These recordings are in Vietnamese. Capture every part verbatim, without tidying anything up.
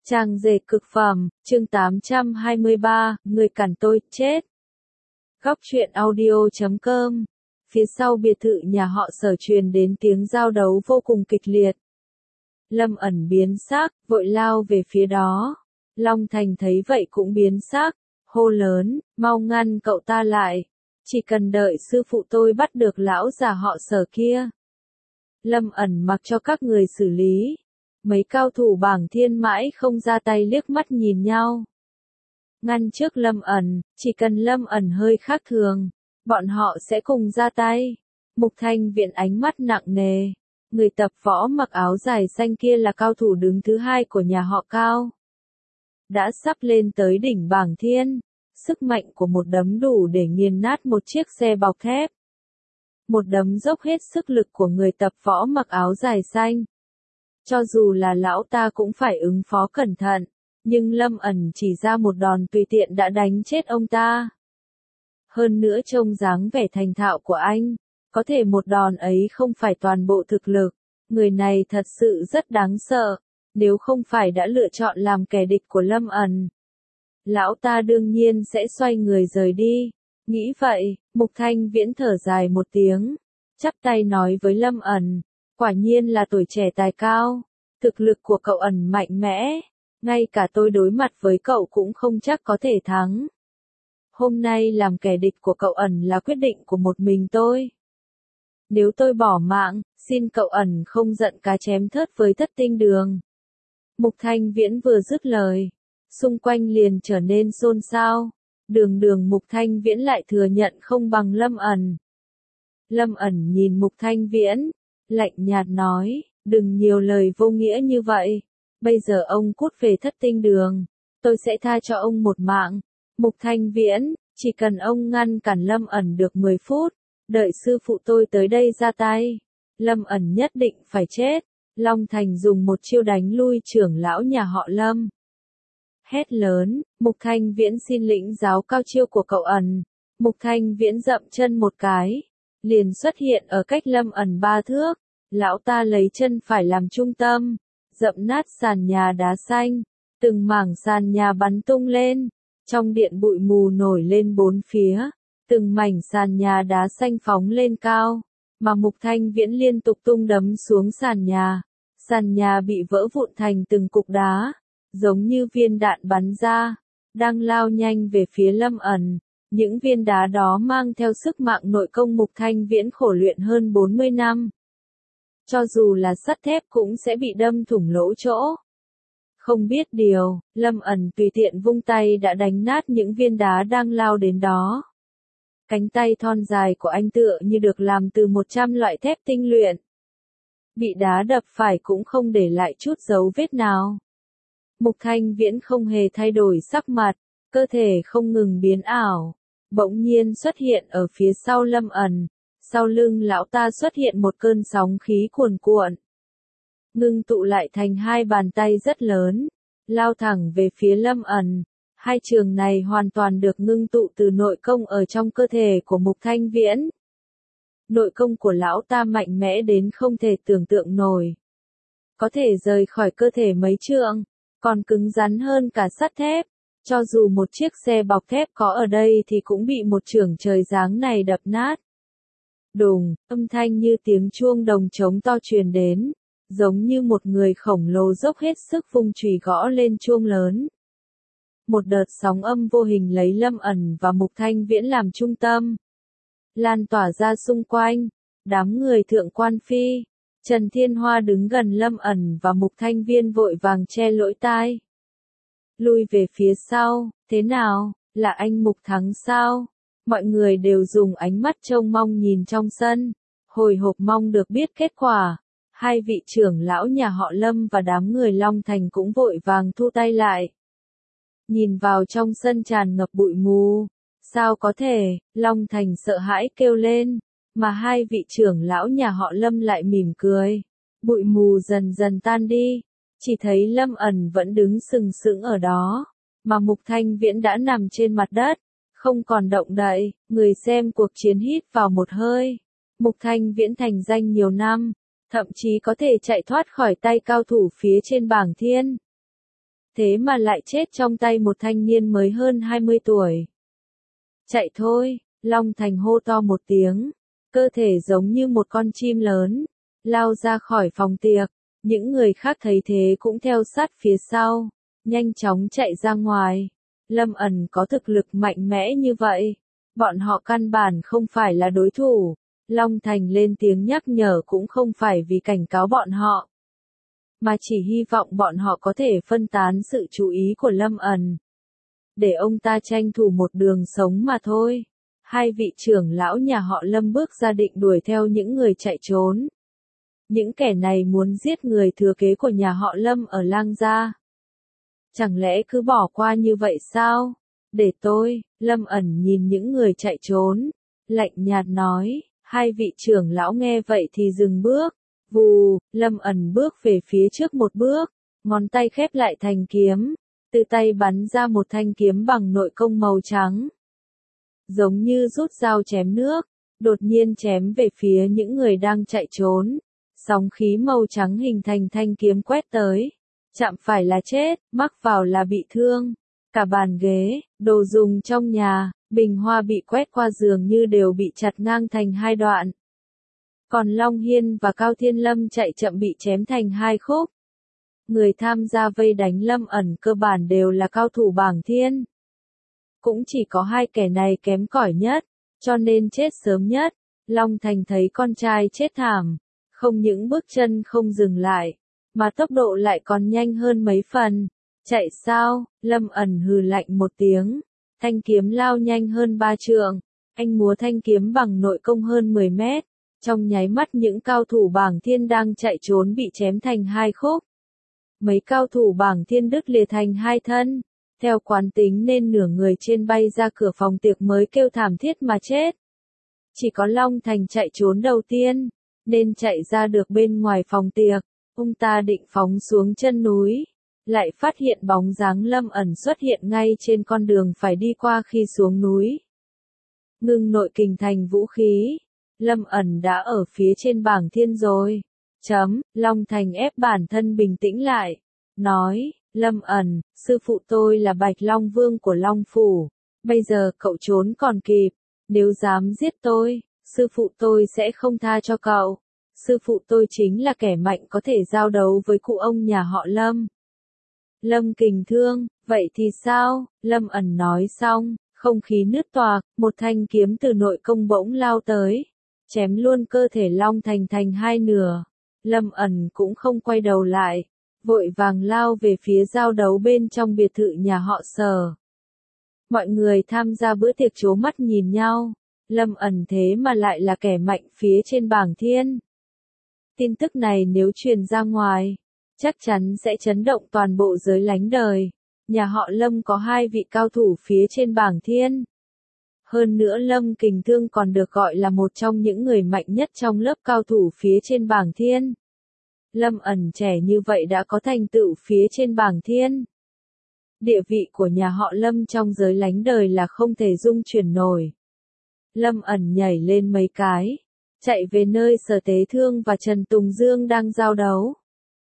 Trang dệt cực phẩm, chương tám trăm hai mươi ba, người cản tôi, chết. Góc truyện audio chấm com. Phía sau biệt thự nhà họ Sở truyền đến tiếng giao đấu vô cùng kịch liệt. Lâm ẩn biến sắc, vội lao về phía đó. Long Thành thấy vậy cũng biến sắc, hô lớn, mau ngăn cậu ta lại. Chỉ cần đợi sư phụ tôi bắt được lão già họ Sở kia. Lâm ẩn mặc cho các người xử lý. Mấy cao thủ bảng thiên mãi không ra tay liếc mắt nhìn nhau. Ngăn trước Lâm ẩn, chỉ cần Lâm ẩn hơi khác thường, bọn họ sẽ cùng ra tay. Mục Thanh Viễn ánh mắt nặng nề. Người tập võ mặc áo dài xanh kia là cao thủ đứng thứ hai của nhà họ Cao. Đã sắp lên tới đỉnh bảng thiên. Sức mạnh của một đấm đủ để nghiền nát một chiếc xe bọc thép. Một đấm dốc hết sức lực của người tập võ mặc áo dài xanh. Cho dù là lão ta cũng phải ứng phó cẩn thận, nhưng Lâm ẩn chỉ ra một đòn tùy tiện đã đánh chết ông ta. Hơn nữa trông dáng vẻ thành thạo của anh, có thể một đòn ấy không phải toàn bộ thực lực, người này thật sự rất đáng sợ, nếu không phải đã lựa chọn làm kẻ địch của Lâm ẩn. Lão ta đương nhiên sẽ xoay người rời đi, nghĩ vậy, Mục Thanh Viễn thở dài một tiếng, chắp tay nói với Lâm ẩn. Quả nhiên là tuổi trẻ tài cao, thực lực của cậu ẩn mạnh mẽ, ngay cả tôi đối mặt với cậu cũng không chắc có thể thắng. Hôm nay làm kẻ địch của cậu ẩn là quyết định của một mình tôi. Nếu tôi bỏ mạng, xin cậu ẩn không giận cá chém thớt với Thất Tinh Đường. Mục Thanh Viễn vừa dứt lời, xung quanh liền trở nên xôn xao, đường đường Mục Thanh Viễn lại thừa nhận không bằng Lâm ẩn. Lâm ẩn nhìn Mục Thanh Viễn, lạnh nhạt nói, đừng nhiều lời vô nghĩa như vậy, bây giờ ông cút về Thất Tinh Đường, tôi sẽ tha cho ông một mạng. Mục Thanh Viễn, chỉ cần ông ngăn cản Lâm ẩn được mười phút, đợi sư phụ tôi tới đây ra tay, Lâm ẩn nhất định phải chết. Long Thành dùng một chiêu đánh lui trưởng lão nhà họ Lâm. Hét lớn, Mục Thanh Viễn xin lĩnh giáo cao chiêu của cậu ẩn. Mục Thanh Viễn dậm chân một cái, liền xuất hiện ở cách Lâm ẩn ba thước. Lão ta lấy chân phải làm trung tâm, dậm nát sàn nhà đá xanh, từng mảng sàn nhà bắn tung lên, trong điện bụi mù nổi lên bốn phía, từng mảnh sàn nhà đá xanh phóng lên cao, mà Mục Thanh Viễn liên tục tung đấm xuống sàn nhà, sàn nhà bị vỡ vụn thành từng cục đá, giống như viên đạn bắn ra, đang lao nhanh về phía Lâm ẩn. Những viên đá đó mang theo sức mạnh nội công Mục Thanh Viễn khổ luyện hơn bốn mươi năm. Cho dù là sắt thép cũng sẽ bị đâm thủng lỗ chỗ. Không biết điều, Lâm ẩn tùy tiện vung tay đã đánh nát những viên đá đang lao đến đó. Cánh tay thon dài của anh tựa như được làm từ một trăm loại thép tinh luyện. Bị đá đập phải cũng không để lại chút dấu vết nào. Mục Thanh Viễn không hề thay đổi sắc mặt, cơ thể không ngừng biến ảo, bỗng nhiên xuất hiện ở phía sau Lâm ẩn. Sau lưng lão ta xuất hiện một cơn sóng khí cuồn cuộn. Ngưng tụ lại thành hai bàn tay rất lớn, lao thẳng về phía Lâm ẩn. Hai trường này hoàn toàn được ngưng tụ từ nội công ở trong cơ thể của Mục Thanh Viễn. Nội công của lão ta mạnh mẽ đến không thể tưởng tượng nổi. Có thể rời khỏi cơ thể mấy trượng, còn cứng rắn hơn cả sắt thép. Cho dù một chiếc xe bọc thép có ở đây thì cũng bị một chưởng trời giáng này đập nát. Đùng, âm thanh như tiếng chuông đồng trống to truyền đến, giống như một người khổng lồ dốc hết sức vung chùy gõ lên chuông lớn. Một đợt sóng âm vô hình lấy Lâm ẩn và Mục Thanh Viễn làm trung tâm, lan tỏa ra xung quanh. Đám người thượng quan phi, Trần Thiên Hoa đứng gần Lâm ẩn và Mục Thanh Viễn vội vàng che lỗ tai. Lui về phía sau, thế nào, là anh Mục thắng sao? Mọi người đều dùng ánh mắt trông mong nhìn trong sân, hồi hộp mong được biết kết quả. Hai vị trưởng lão nhà họ Lâm và đám người Long Thành cũng vội vàng thu tay lại. Nhìn vào trong sân tràn ngập bụi mù. Sao có thể, Long Thành sợ hãi kêu lên, mà hai vị trưởng lão nhà họ Lâm lại mỉm cười. Bụi mù dần dần tan đi, chỉ thấy Lâm ẩn vẫn đứng sừng sững ở đó, mà Mục Thanh Viễn đã nằm trên mặt đất. Không còn động đậy, người xem cuộc chiến hít vào một hơi. Mục Thanh Viễn thành danh nhiều năm, thậm chí có thể chạy thoát khỏi tay cao thủ phía trên bảng thiên. thế mà lại chết trong tay một thanh niên mới hơn hai mươi tuổi. Chạy thôi, Long Thành hô to một tiếng, cơ thể giống như một con chim lớn, lao ra khỏi phòng tiệc, những người khác thấy thế cũng theo sát phía sau, nhanh chóng chạy ra ngoài. Lâm ẩn có thực lực mạnh mẽ như vậy, bọn họ căn bản không phải là đối thủ. Long Thành lên tiếng nhắc nhở cũng không phải vì cảnh cáo bọn họ, mà chỉ hy vọng bọn họ có thể phân tán sự chú ý của Lâm ẩn, để ông ta tranh thủ một đường sống mà thôi. Hai vị trưởng lão nhà họ Lâm bước ra định đuổi theo những người chạy trốn. Những kẻ này muốn giết người thừa kế của nhà họ Lâm ở Lang Gia. Chẳng lẽ cứ bỏ qua như vậy sao? Để tôi, Lâm ẩn nhìn những người chạy trốn, lạnh nhạt nói. Hai vị trưởng lão nghe vậy thì dừng bước. Vù, Lâm ẩn bước về phía trước một bước, ngón tay khép lại thành kiếm, từ tay bắn ra một thanh kiếm bằng nội công màu trắng. Giống như rút dao chém nước, đột nhiên chém về phía những người đang chạy trốn. Sóng khí màu trắng hình thành thanh kiếm quét tới. Chạm phải là chết, mắc vào là bị thương. Cả bàn ghế, đồ dùng trong nhà, bình hoa bị quét qua dường như đều bị chặt ngang thành hai đoạn. Còn Long Hiên và Cao Thiên Lâm chạy chậm bị chém thành hai khúc. Người tham gia vây đánh Lâm ẩn cơ bản đều là cao thủ bảng thiên. Cũng chỉ có hai kẻ này kém cỏi nhất, cho nên chết sớm nhất. Long Thành thấy con trai chết thảm, không những bước chân không dừng lại, mà tốc độ lại còn nhanh hơn mấy phần. Chạy sao? Lâm ẩn hừ lạnh một tiếng, thanh kiếm lao nhanh hơn ba trượng, anh múa thanh kiếm bằng nội công hơn mười mét. Trong nháy mắt những cao thủ bảng thiên đang chạy trốn bị chém thành hai khúc. Mấy cao thủ bảng thiên đứt lìa thành hai thân. Theo quán tính nên nửa người trên bay ra cửa phòng tiệc mới kêu thảm thiết mà chết. Chỉ có Long Thành chạy trốn đầu tiên, nên chạy ra được bên ngoài phòng tiệc. Ông ta định phóng xuống chân núi, lại phát hiện bóng dáng Lâm ẩn xuất hiện ngay trên con đường phải đi qua khi xuống núi. Ngưng nội kình thành vũ khí. Lâm ẩn đã ở phía trên bảng thiên rồi. Chấm, Long Thành ép bản thân bình tĩnh lại. Nói, Lâm ẩn, sư phụ tôi là Bạch Long Vương của Long Phủ. Bây giờ cậu trốn còn kịp. Nếu dám giết tôi, sư phụ tôi sẽ không tha cho cậu. Sư phụ tôi chính là kẻ mạnh có thể giao đấu với cụ ông nhà họ Lâm. Lâm Kình Thương, vậy thì sao? Lâm ẩn nói xong, không khí nứt toạc, một thanh kiếm từ nội công bỗng lao tới, chém luôn cơ thể Long Thành thành hai nửa. Lâm ẩn cũng không quay đầu lại, vội vàng lao về phía giao đấu bên trong biệt thự nhà họ Sở. Mọi người tham gia bữa tiệc trố mắt nhìn nhau, Lâm ẩn thế mà lại là kẻ mạnh phía trên bảng thiên. Tin tức này nếu truyền ra ngoài, chắc chắn sẽ chấn động toàn bộ giới lánh đời. Nhà họ Lâm có hai vị cao thủ phía trên bảng thiên. Hơn nữa Lâm Kình Thương còn được gọi là một trong những người mạnh nhất trong lớp cao thủ phía trên bảng thiên. Lâm ẩn trẻ như vậy đã có thành tựu phía trên bảng thiên. Địa vị của nhà họ Lâm trong giới lánh đời là không thể dung chuyển nổi. Lâm ẩn nhảy lên mấy cái, chạy về nơi Sở Tế Thương và Trần Tùng Dương đang giao đấu.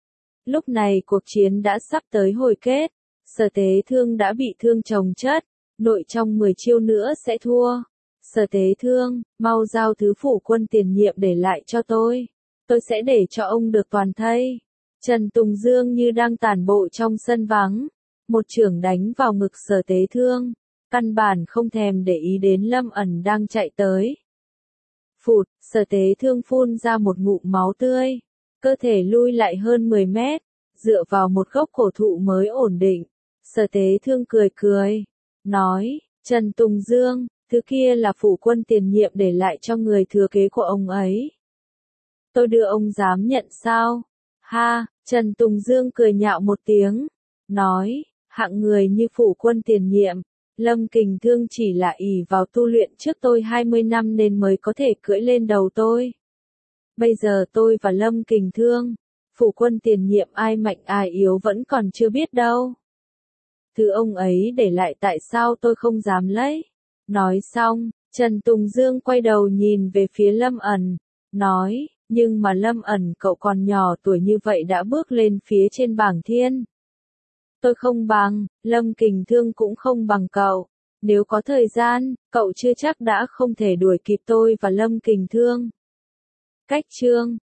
Lúc này cuộc chiến đã sắp tới hồi kết, Sở Tế Thương đã bị thương chồng chất, nội trong mười chiêu nữa sẽ thua. Sở Tế Thương, mau giao thứ phủ quân tiền nhiệm để lại cho tôi. Tôi sẽ để cho ông được toàn thây. Trần Tùng Dương như đang tản bộ trong sân vắng. Một chưởng đánh vào ngực Sở Tế Thương. Căn bản không thèm để ý đến Lâm ẩn đang chạy tới. Phụt, Sở Tế Thương phun ra một ngụm máu tươi. Cơ thể lui lại hơn mười mét. Dựa vào một gốc cổ thụ mới ổn định. Sở Tế Thương cười cười. Nói, Trần Tùng Dương, thứ kia là phủ quân tiền nhiệm để lại cho người thừa kế của ông ấy. Tôi đưa ông dám nhận sao? Ha, Trần Tùng Dương cười nhạo một tiếng. Nói, hạng người như phủ quân tiền nhiệm, Lâm Kình Thương chỉ là ỷ vào tu luyện trước tôi hai mươi năm nên mới có thể cưỡi lên đầu tôi. Bây giờ tôi và Lâm Kình Thương, phủ quân tiền nhiệm ai mạnh ai yếu vẫn còn chưa biết đâu. Thứ ông ấy để lại tại sao tôi không dám lấy. Nói xong, Trần Tùng Dương quay đầu nhìn về phía Lâm ẩn. Nói, nhưng mà Lâm ẩn cậu còn nhỏ tuổi như vậy đã bước lên phía trên bảng thiên. Tôi không bằng, Lâm Kình Thương cũng không bằng cậu. Nếu có thời gian, cậu chưa chắc đã không thể đuổi kịp tôi và Lâm Kình Thương. Cách chương